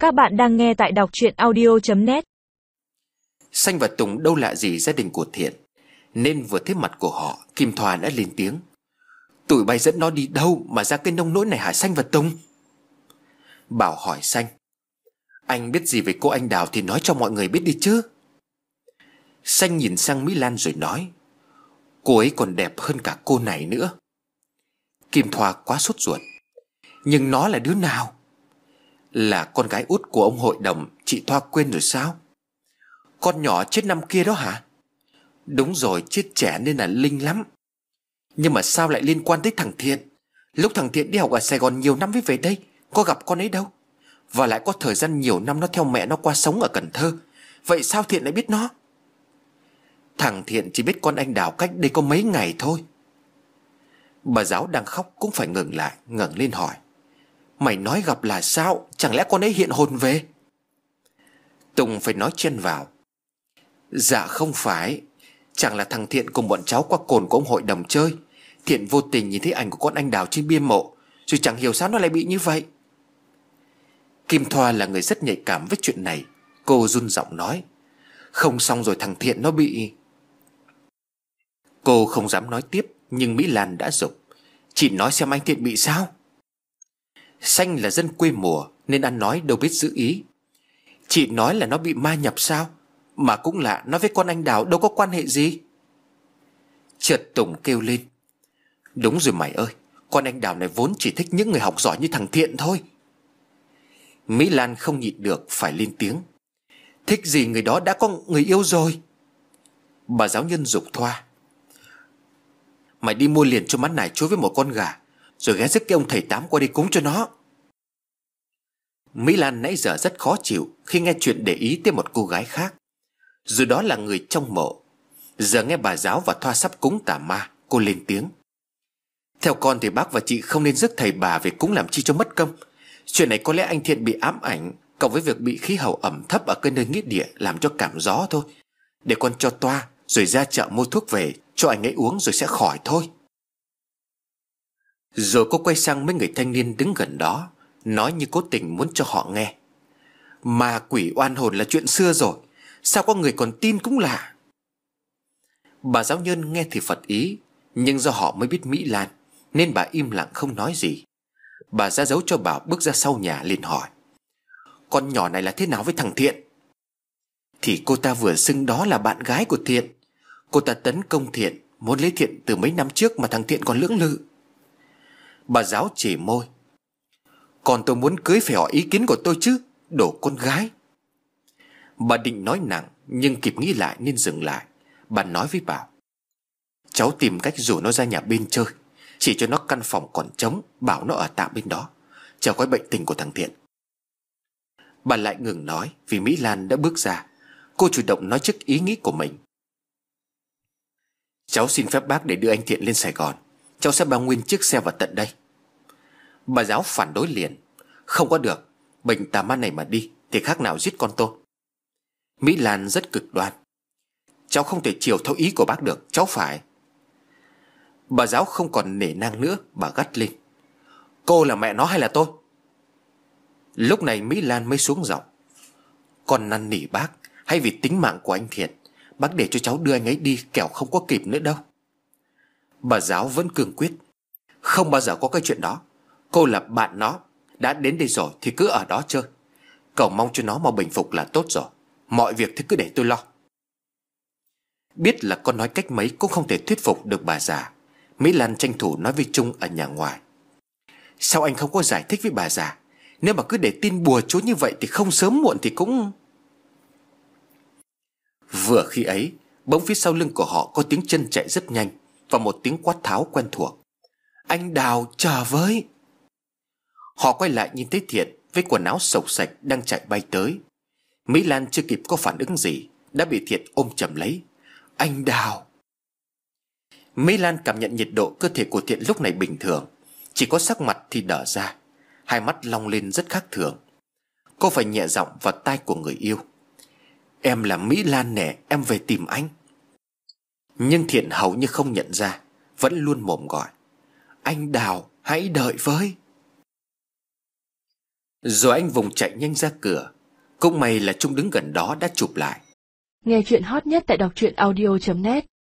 Các bạn đang nghe tại đọc truyện audio.net. Xanh và Tùng đâu lạ gì gia đình của Thiện, nên vừa thấy mặt của họ, Kim Thoa đã lên tiếng: "Tụi bay dẫn nó đi đâu mà ra cái nông nỗi này hả Xanh và Tùng?" Bảo hỏi Xanh: "Anh biết gì về cô anh Đào thì nói cho mọi người biết đi chứ." Xanh nhìn sang Mỹ Lan rồi nói: "Cô ấy còn đẹp hơn cả cô này nữa." Kim Thoa quá sốt ruột: "Nhưng nó là đứa nào?" "Là con gái út của ông hội đồng, chị Thoa quên rồi sao?" "Con nhỏ chết năm kia đó hả?" "Đúng rồi, chết trẻ nên là linh lắm. Nhưng mà sao lại liên quan tới thằng Thiện? Lúc thằng Thiện đi học ở Sài Gòn nhiều năm mới về đây, có gặp con ấy đâu. Và lại có thời gian nhiều năm nó theo mẹ nó qua sống ở Cần Thơ. Vậy sao Thiện lại biết nó?" "Thằng Thiện chỉ biết con anh Đào cách đây có mấy ngày thôi." Bà giáo đang khóc cũng phải ngừng lại, ngẩng lên hỏi: "Mày nói gặp là sao? Chẳng lẽ con ấy hiện hồn về?" Tùng phải nói chen vào: "Dạ không phải. Chẳng là thằng Thiện cùng bọn cháu qua cồn của ông hội đồng chơi. Thiện vô tình nhìn thấy ảnh của con anh Đào trên bia mộ, rồi chẳng hiểu sao nó lại bị như vậy." Kim Thoa là người rất nhạy cảm với chuyện này. Cô run giọng nói: "Không xong rồi, thằng Thiện nó bị..." Cô không dám nói tiếp, nhưng Mỹ Lan đã giục: "Chị nói xem anh Thiện bị sao?" Xanh là dân quê mùa nên ăn nói đâu biết giữ ý: "Chị nói là nó bị ma nhập sao? Mà cũng lạ, nó với con anh Đào đâu có quan hệ gì." Chợt Tùng kêu lên: "Đúng rồi mày ơi, con anh Đào này vốn chỉ thích những người học giỏi như thằng Thiện thôi." Mỹ Lan không nhịn được phải lên tiếng: "Thích gì người đó đã có người yêu rồi." Bà giáo nhân giục Thoa: "Mày đi mua liền cho mắt này chuối với một con gà, rồi ghé rước cái ông thầy Tám qua đi cúng cho nó." Mỹ Lan nãy giờ rất khó chịu khi nghe chuyện để ý tới một cô gái khác, dù đó là người trong mộ. Giờ nghe bà giáo và Thoa sắp cúng tà ma, cô lên tiếng: "Theo con thì bác và chị không nên rước thầy bà về cúng làm chi cho mất công. Chuyện này có lẽ anh Thiện bị ám ảnh, cộng với việc bị khí hậu ẩm thấp ở cái nơi nghĩa địa làm cho cảm gió thôi. Để con cho toa rồi ra chợ mua thuốc về cho anh ấy uống rồi sẽ khỏi thôi." Rồi cô quay sang mấy người thanh niên đứng gần đó, nói như cố tình muốn cho họ nghe: "Ma quỷ oan hồn là chuyện xưa rồi, sao có người còn tin cũng lạ." Bà giáo nhân nghe thì phật ý, nhưng do họ mới biết Mỹ Lan nên bà im lặng không nói gì. Bà ra dấu cho Bảo bước ra sau nhà liền hỏi: "Con nhỏ này là thế nào với thằng Thiện?" "Thì cô ta vừa xưng đó là bạn gái của Thiện. Cô ta tấn công Thiện, muốn lấy Thiện từ mấy năm trước mà thằng Thiện còn lưỡng lự." Bà giáo chỉ môi: "Còn tôi muốn cưới phải hỏi ý kiến của tôi chứ, đồ con gái." Bà định nói nặng nhưng kịp nghĩ lại nên dừng lại. Bà nói với Bảo: "Cháu tìm cách rủ nó ra nhà bên chơi, chỉ cho nó căn phòng còn trống, bảo nó ở tạm bên đó, chờ coi bệnh tình của thằng Thiện." Bà lại ngừng nói vì Mỹ Lan đã bước ra. Cô chủ động nói trước ý nghĩ của mình: "Cháu xin phép bác để đưa anh Thiện lên Sài Gòn. Cháu sẽ bao nguyên chiếc xe vào tận đây." Bà giáo phản đối liền: "Không có được, bệnh tà ma này mà đi thì khác nào giết con tôi." Mỹ Lan rất cực đoan: "Cháu không thể chiều theo ý của bác được, cháu phải..." Bà giáo không còn nể nang nữa, bà gắt lên: "Cô là mẹ nó hay là tôi?" Lúc này Mỹ Lan mới xuống giọng: "Con năn nỉ bác, hay vì tính mạng của anh Thiện, bác để cho cháu đưa anh ấy đi, kẻo không có kịp nữa đâu." Bà giáo vẫn cương quyết: "Không bao giờ có cái chuyện đó. Cô là bạn nó, đã đến đây rồi thì cứ ở đó chơi. Cầu mong cho nó mau bình phục là tốt rồi. Mọi việc thì cứ để tôi lo." Biết là con nói cách mấy cũng không thể thuyết phục được bà già, Mỹ Lan tranh thủ nói với Trung ở nhà ngoài: "Sao anh không có giải thích với bà già? Nếu mà cứ để tin bùa chú như vậy thì không sớm muộn thì cũng..." Vừa khi ấy, bỗng phía sau lưng của họ có tiếng chân chạy rất nhanh và một tiếng quát tháo quen thuộc: "Anh Đào, chờ với!" Họ quay lại nhìn thấy Thiện với quần áo xộc xạch đang chạy bay tới. Mỹ Lan chưa kịp có phản ứng gì đã bị Thiện ôm chầm lấy: "Anh Đào!" Mỹ Lan cảm nhận nhiệt độ cơ thể của Thiện lúc này bình thường, chỉ có sắc mặt thì đờ ra, hai mắt long lên rất khác thường. Cô phải nhẹ giọng vào tai của người yêu: "Em là Mỹ Lan nè, em về tìm anh." Nhưng Thiện hầu như không nhận ra, vẫn luôn mồm gọi: "Anh Đào, hãy đợi với!" Rồi anh vùng chạy nhanh ra cửa. Cũng may là Trung đứng gần đó đã chụp lại. Nghe chuyện hot nhất tại đọc truyện audio.net.